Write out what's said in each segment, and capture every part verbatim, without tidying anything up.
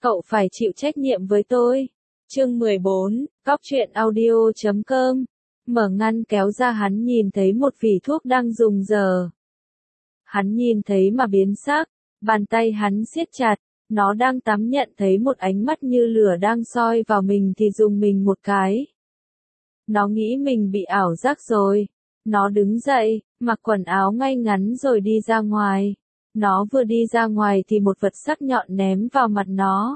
cậu phải chịu trách nhiệm với tôi. Chương mười bốn, Cóc truyện audio chấm com. Mở ngăn kéo ra hắn nhìn thấy một vỉ thuốc đang dùng dở. Hắn nhìn thấy mà biến sắc, bàn tay hắn siết chặt, nó đang tắm nhận thấy một ánh mắt như lửa đang soi vào mình thì dùng mình một cái. Nó nghĩ mình bị ảo giác rồi. Nó đứng dậy, mặc quần áo ngay ngắn rồi đi ra ngoài. Nó vừa đi ra ngoài thì một vật sắc nhọn ném vào mặt nó.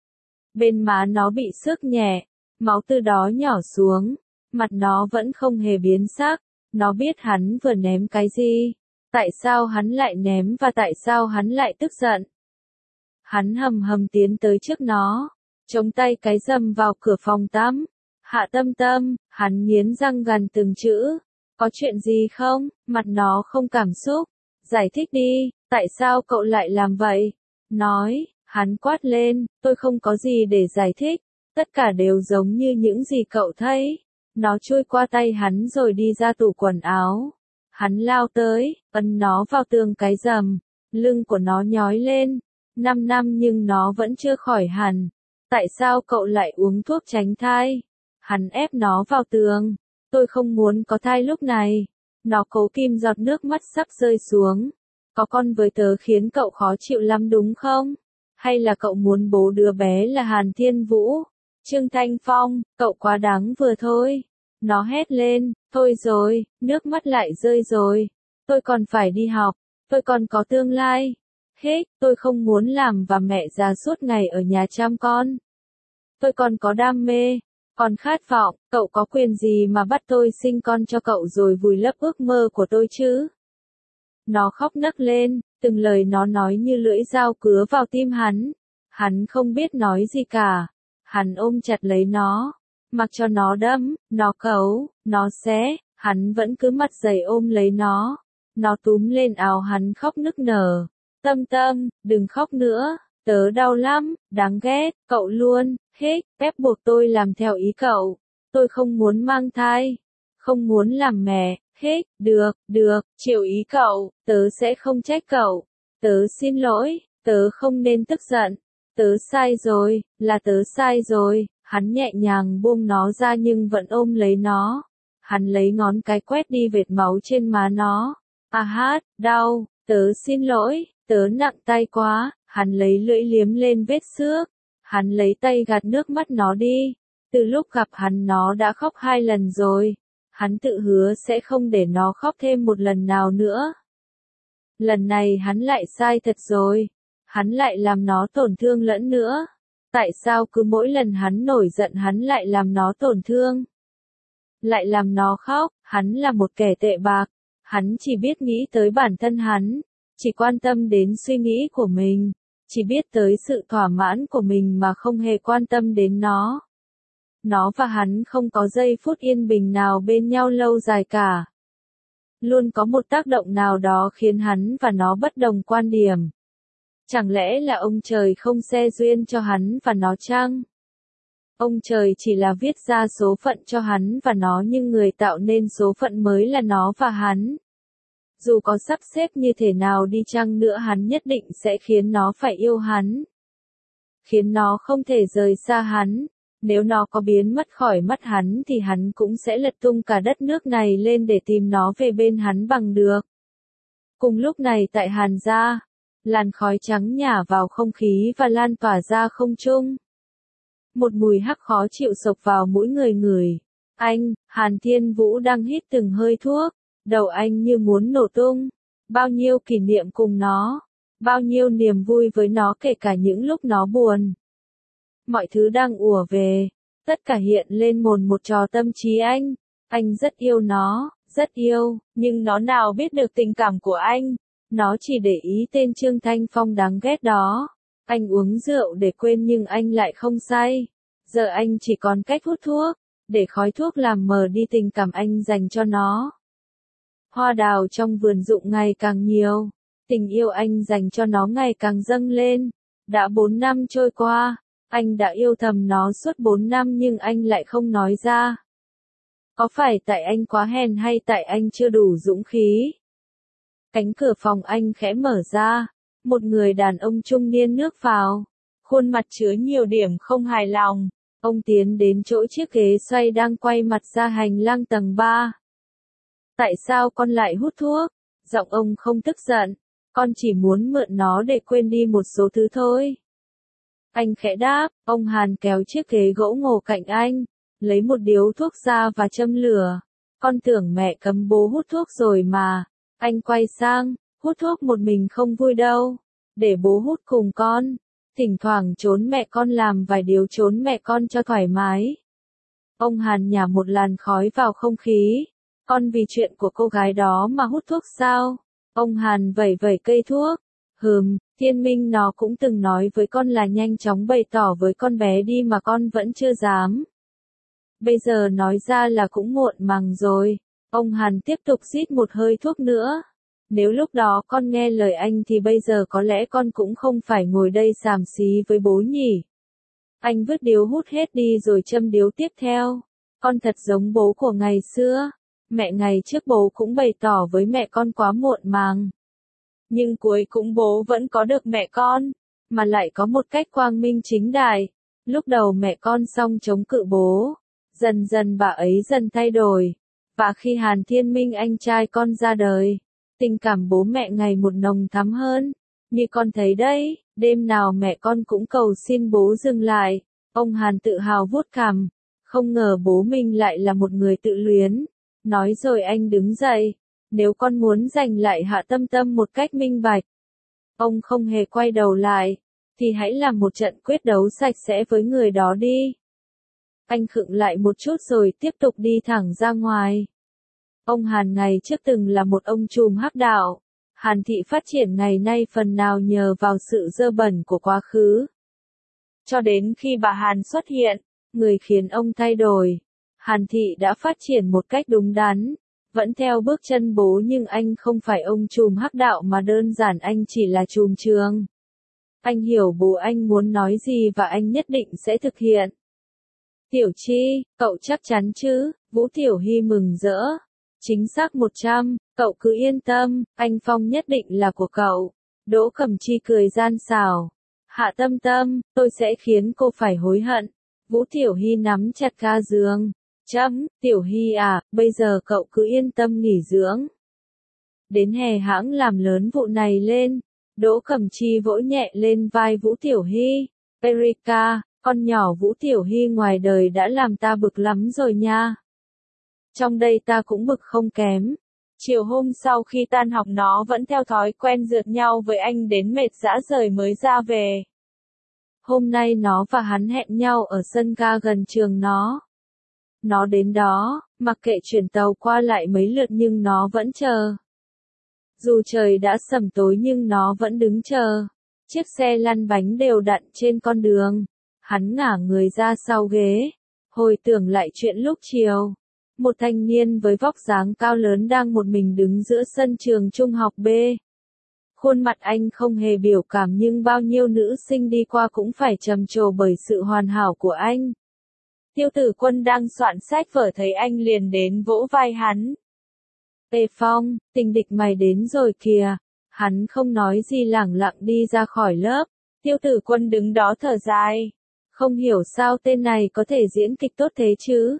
Bên má nó bị xước nhẹ, máu từ đó nhỏ xuống. Mặt nó vẫn không hề biến sắc. Nó biết hắn vừa ném cái gì. Tại sao hắn lại ném và tại sao hắn lại tức giận. Hắn hầm hầm tiến tới trước nó, chống tay cái dầm vào cửa phòng tắm. Hạ Tâm Tâm, hắn nghiến răng gằn từng chữ. Có chuyện gì không? Mặt nó không cảm xúc. Giải thích đi, tại sao cậu lại làm vậy? Nói, hắn quát lên, tôi không có gì để giải thích. Tất cả đều giống như những gì cậu thấy. Nó chui qua tay hắn rồi đi ra tủ quần áo. Hắn lao tới, ấn nó vào tường cái rầm. Lưng của nó nhói lên. Năm năm nhưng nó vẫn chưa khỏi hẳn. Tại sao cậu lại uống thuốc tránh thai? Hắn ép nó vào tường. Tôi không muốn có thai lúc này. Nó cố kìm giọt nước mắt sắp rơi xuống. Có con với tớ khiến cậu khó chịu lắm đúng không? Hay là cậu muốn bố đứa bé là Hàn Thiên Vũ? Trương Thanh Phong, cậu quá đáng vừa thôi. Nó hét lên, thôi rồi, nước mắt lại rơi rồi. Tôi còn phải đi học, tôi còn có tương lai. Hết, tôi không muốn làm và mẹ già suốt ngày ở nhà chăm con. Tôi còn có đam mê, còn khát vọng, cậu có quyền gì mà bắt tôi sinh con cho cậu rồi vùi lấp ước mơ của tôi chứ? Nó khóc nấc lên, từng lời nó nói như lưỡi dao cứa vào tim hắn. Hắn không biết nói gì cả. Hắn ôm chặt lấy nó, mặc cho nó đâm, nó cấu, nó xé, hắn vẫn cứ mặt dày ôm lấy nó. Nó túm lên áo hắn khóc nức nở. Tâm Tâm, đừng khóc nữa, tớ đau lắm, đáng ghét, cậu luôn, hết, ép buộc tôi làm theo ý cậu. Tôi không muốn mang thai, không muốn làm mẹ, hết, được, được, chịu ý cậu, tớ sẽ không trách cậu. Tớ xin lỗi, tớ không nên tức giận. Tớ sai rồi, là tớ sai rồi. Hắn nhẹ nhàng buông nó ra nhưng vẫn ôm lấy nó. Hắn lấy ngón cái quét đi vệt máu trên má nó. À hát, đau, tớ xin lỗi, tớ nặng tay quá. Hắn lấy lưỡi liếm lên vết xước. Hắn lấy tay gạt nước mắt nó đi. Từ lúc gặp hắn nó đã khóc hai lần rồi. Hắn tự hứa sẽ không để nó khóc thêm một lần nào nữa. Lần này hắn lại sai thật rồi. Hắn lại làm nó tổn thương lẫn nữa. Tại sao cứ mỗi lần hắn nổi giận hắn lại làm nó tổn thương? Lại làm nó khóc, hắn là một kẻ tệ bạc. Hắn chỉ biết nghĩ tới bản thân hắn. Chỉ quan tâm đến suy nghĩ của mình. Chỉ biết tới sự thỏa mãn của mình mà không hề quan tâm đến nó. Nó và hắn không có giây phút yên bình nào bên nhau lâu dài cả. Luôn có một tác động nào đó khiến hắn và nó bất đồng quan điểm. Chẳng lẽ là ông trời không xe duyên cho hắn và nó chăng? Ông trời chỉ là viết ra số phận cho hắn và nó nhưng người tạo nên số phận mới là nó và hắn. Dù có sắp xếp như thế nào đi chăng nữa hắn nhất định sẽ khiến nó phải yêu hắn. Khiến nó không thể rời xa hắn. Nếu nó có biến mất khỏi mắt hắn thì hắn cũng sẽ lật tung cả đất nước này lên để tìm nó về bên hắn bằng được. Cùng lúc này tại Hàn gia, làn khói trắng nhả vào không khí và lan tỏa ra không trung. Một mùi hắc khó chịu xộc vào mũi người người. Anh, Hàn Thiên Vũ đang hít từng hơi thuốc, đầu anh như muốn nổ tung. Bao nhiêu kỷ niệm cùng nó, bao nhiêu niềm vui với nó kể cả những lúc nó buồn. Mọi thứ đang ùa về, tất cả hiện lên mồn một trò tâm trí anh. Anh rất yêu nó, rất yêu, nhưng nó nào biết được tình cảm của anh. Nó chỉ để ý tên Trương Thanh Phong đáng ghét đó. Anh uống rượu để quên nhưng anh lại không say. Giờ anh chỉ còn cách hút thuốc, để khói thuốc làm mờ đi tình cảm anh dành cho nó. Hoa đào trong vườn rụng ngày càng nhiều. Tình yêu anh dành cho nó ngày càng dâng lên. Đã bốn năm trôi qua, anh đã yêu thầm nó suốt bốn năm nhưng anh lại không nói ra. Có phải tại anh quá hèn hay tại anh chưa đủ dũng khí? Cánh cửa phòng anh khẽ mở ra, một người đàn ông trung niên bước vào. khuôn mặt chứa nhiều điểm không hài lòng. Ông tiến đến chỗ chiếc ghế xoay đang quay mặt ra hành lang tầng ba. Tại sao con lại hút thuốc? Giọng ông không tức giận. Con chỉ muốn mượn nó để quên đi một số thứ thôi. Anh khẽ đáp, ông Hàn kéo chiếc ghế gỗ ngồi cạnh anh, lấy một điếu thuốc ra và châm lửa. Con tưởng mẹ cấm bố hút thuốc rồi mà. Anh quay sang, hút thuốc một mình không vui đâu. Để bố hút cùng con. Thỉnh thoảng trốn mẹ con làm vài điếu trốn mẹ con cho thoải mái. Ông Hàn nhả một làn khói vào không khí. Con vì chuyện của cô gái đó mà hút thuốc sao? Ông Hàn vẩy vẩy cây thuốc. Hừm, Thiên Minh nó cũng từng nói với con là nhanh chóng bày tỏ với con bé đi mà con vẫn chưa dám. Bây giờ nói ra là cũng muộn màng rồi. Ông Hàn tiếp tục rít một hơi thuốc nữa. Nếu lúc đó con nghe lời anh thì bây giờ có lẽ con cũng không phải ngồi đây xàm xí với bố nhỉ. Anh vứt điếu hút hết đi rồi châm điếu tiếp theo. Con thật giống bố của ngày xưa. Mẹ ngày trước bố cũng bày tỏ với mẹ con quá muộn màng. Nhưng cuối cùng bố vẫn có được mẹ con, mà lại có một cách quang minh chính đại. Lúc đầu mẹ con xong chống cự bố. Dần dần bà ấy dần thay đổi. Và khi Hàn Thiên Minh anh trai con ra đời, tình cảm bố mẹ ngày một nồng thắm hơn. Như con thấy đấy, đêm nào mẹ con cũng cầu xin bố dừng lại. Ông Hàn tự hào vuốt cằm. Không ngờ bố mình lại là một người tự luyến. Nói rồi anh đứng dậy. Nếu con muốn giành lại Hạ Tâm Tâm một cách minh bạch, ông không hề quay đầu lại, thì hãy làm một trận quyết đấu sạch sẽ với người đó đi. Anh khựng lại một chút rồi tiếp tục đi thẳng ra ngoài. Ông Hàn ngày trước từng là một ông trùm hắc đạo. Hàn thị phát triển ngày nay phần nào nhờ vào sự dơ bẩn của quá khứ. Cho đến khi bà Hàn xuất hiện, người khiến ông thay đổi. Hàn thị đã phát triển một cách đúng đắn. Vẫn theo bước chân bố nhưng anh không phải ông trùm hắc đạo mà đơn giản anh chỉ là trùm trường. Anh hiểu bố anh muốn nói gì và anh nhất định sẽ thực hiện. Tiểu Chi, cậu chắc chắn chứ? Vũ Tiểu Hy mừng rỡ. Chính xác một trăm, cậu cứ yên tâm, anh Phong nhất định là của cậu. Đỗ Cẩm Chi cười gian xảo. Hạ Tâm Tâm, tôi sẽ khiến cô phải hối hận. Vũ Tiểu Hy nắm chặt ga giường. Chấm, Tiểu Hy à, bây giờ cậu cứ yên tâm nghỉ dưỡng. Đến hè hãng làm lớn vụ này lên. Đỗ Cẩm Chi vỗ nhẹ lên vai Vũ Tiểu Hy. Erika, con nhỏ Vũ Tiểu Hy ngoài đời đã làm ta bực lắm rồi nha. Trong đây ta cũng bực không kém. Chiều hôm sau khi tan học nó vẫn theo thói quen rượt nhau với anh đến mệt rã rời mới ra về. Hôm nay nó và hắn hẹn nhau ở sân ga gần trường nó. Nó đến đó, mặc kệ chuyển tàu qua lại mấy lượt nhưng nó vẫn chờ. Dù trời đã sẩm tối nhưng nó vẫn đứng chờ. Chiếc xe lăn bánh đều đặn trên con đường. Hắn ngả người ra sau ghế. Hồi tưởng lại chuyện lúc chiều. Một thanh niên với vóc dáng cao lớn đang một mình đứng giữa sân trường trung học B. Khuôn mặt anh không hề biểu cảm nhưng bao nhiêu nữ sinh đi qua cũng phải trầm trồ bởi sự hoàn hảo của anh. Tiêu Tử Quân đang soạn sách vở thấy anh liền đến vỗ vai hắn. Ê Phong, tình địch mày đến rồi kìa. Hắn không nói gì lẳng lặng đi ra khỏi lớp. Tiêu Tử Quân đứng đó thở dài. Không hiểu sao tên này có thể diễn kịch tốt thế chứ.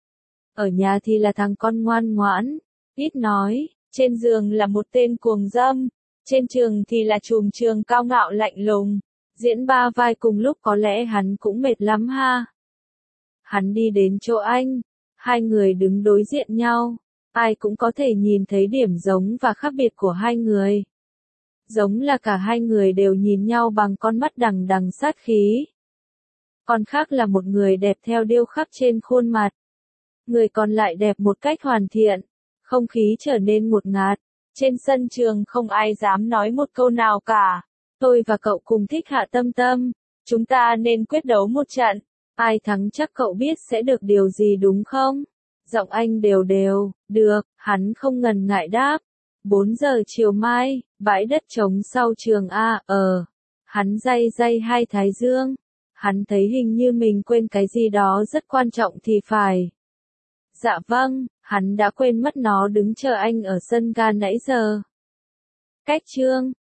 Ở nhà thì là thằng con ngoan ngoãn, ít nói, trên giường là một tên cuồng dâm, trên trường thì là trùm trường cao ngạo lạnh lùng. Diễn ba vai cùng lúc có lẽ hắn cũng mệt lắm ha. Hắn đi đến chỗ anh, hai người đứng đối diện nhau, ai cũng có thể nhìn thấy điểm giống và khác biệt của hai người. Giống là cả hai người đều nhìn nhau bằng con mắt đằng đằng sát khí. Còn khác là một người đẹp theo điêu khắc trên khuôn mặt. Người còn lại đẹp một cách hoàn thiện. Không khí trở nên ngột ngạt. Trên sân trường không ai dám nói một câu nào cả. Tôi và cậu cùng thích Hạ Tâm Tâm. Chúng ta nên quyết đấu một trận. Ai thắng chắc cậu biết sẽ được điều gì đúng không? Giọng anh đều đều. Được, hắn không ngần ngại đáp. bốn giờ chiều mai, bãi đất trống sau trường A, ờ. Hắn day day hai thái dương. Hắn thấy hình như mình quên cái gì đó rất quan trọng thì phải. Dạ vâng, hắn đã quên mất nó đứng chờ anh ở sân ga nãy giờ. Cách chương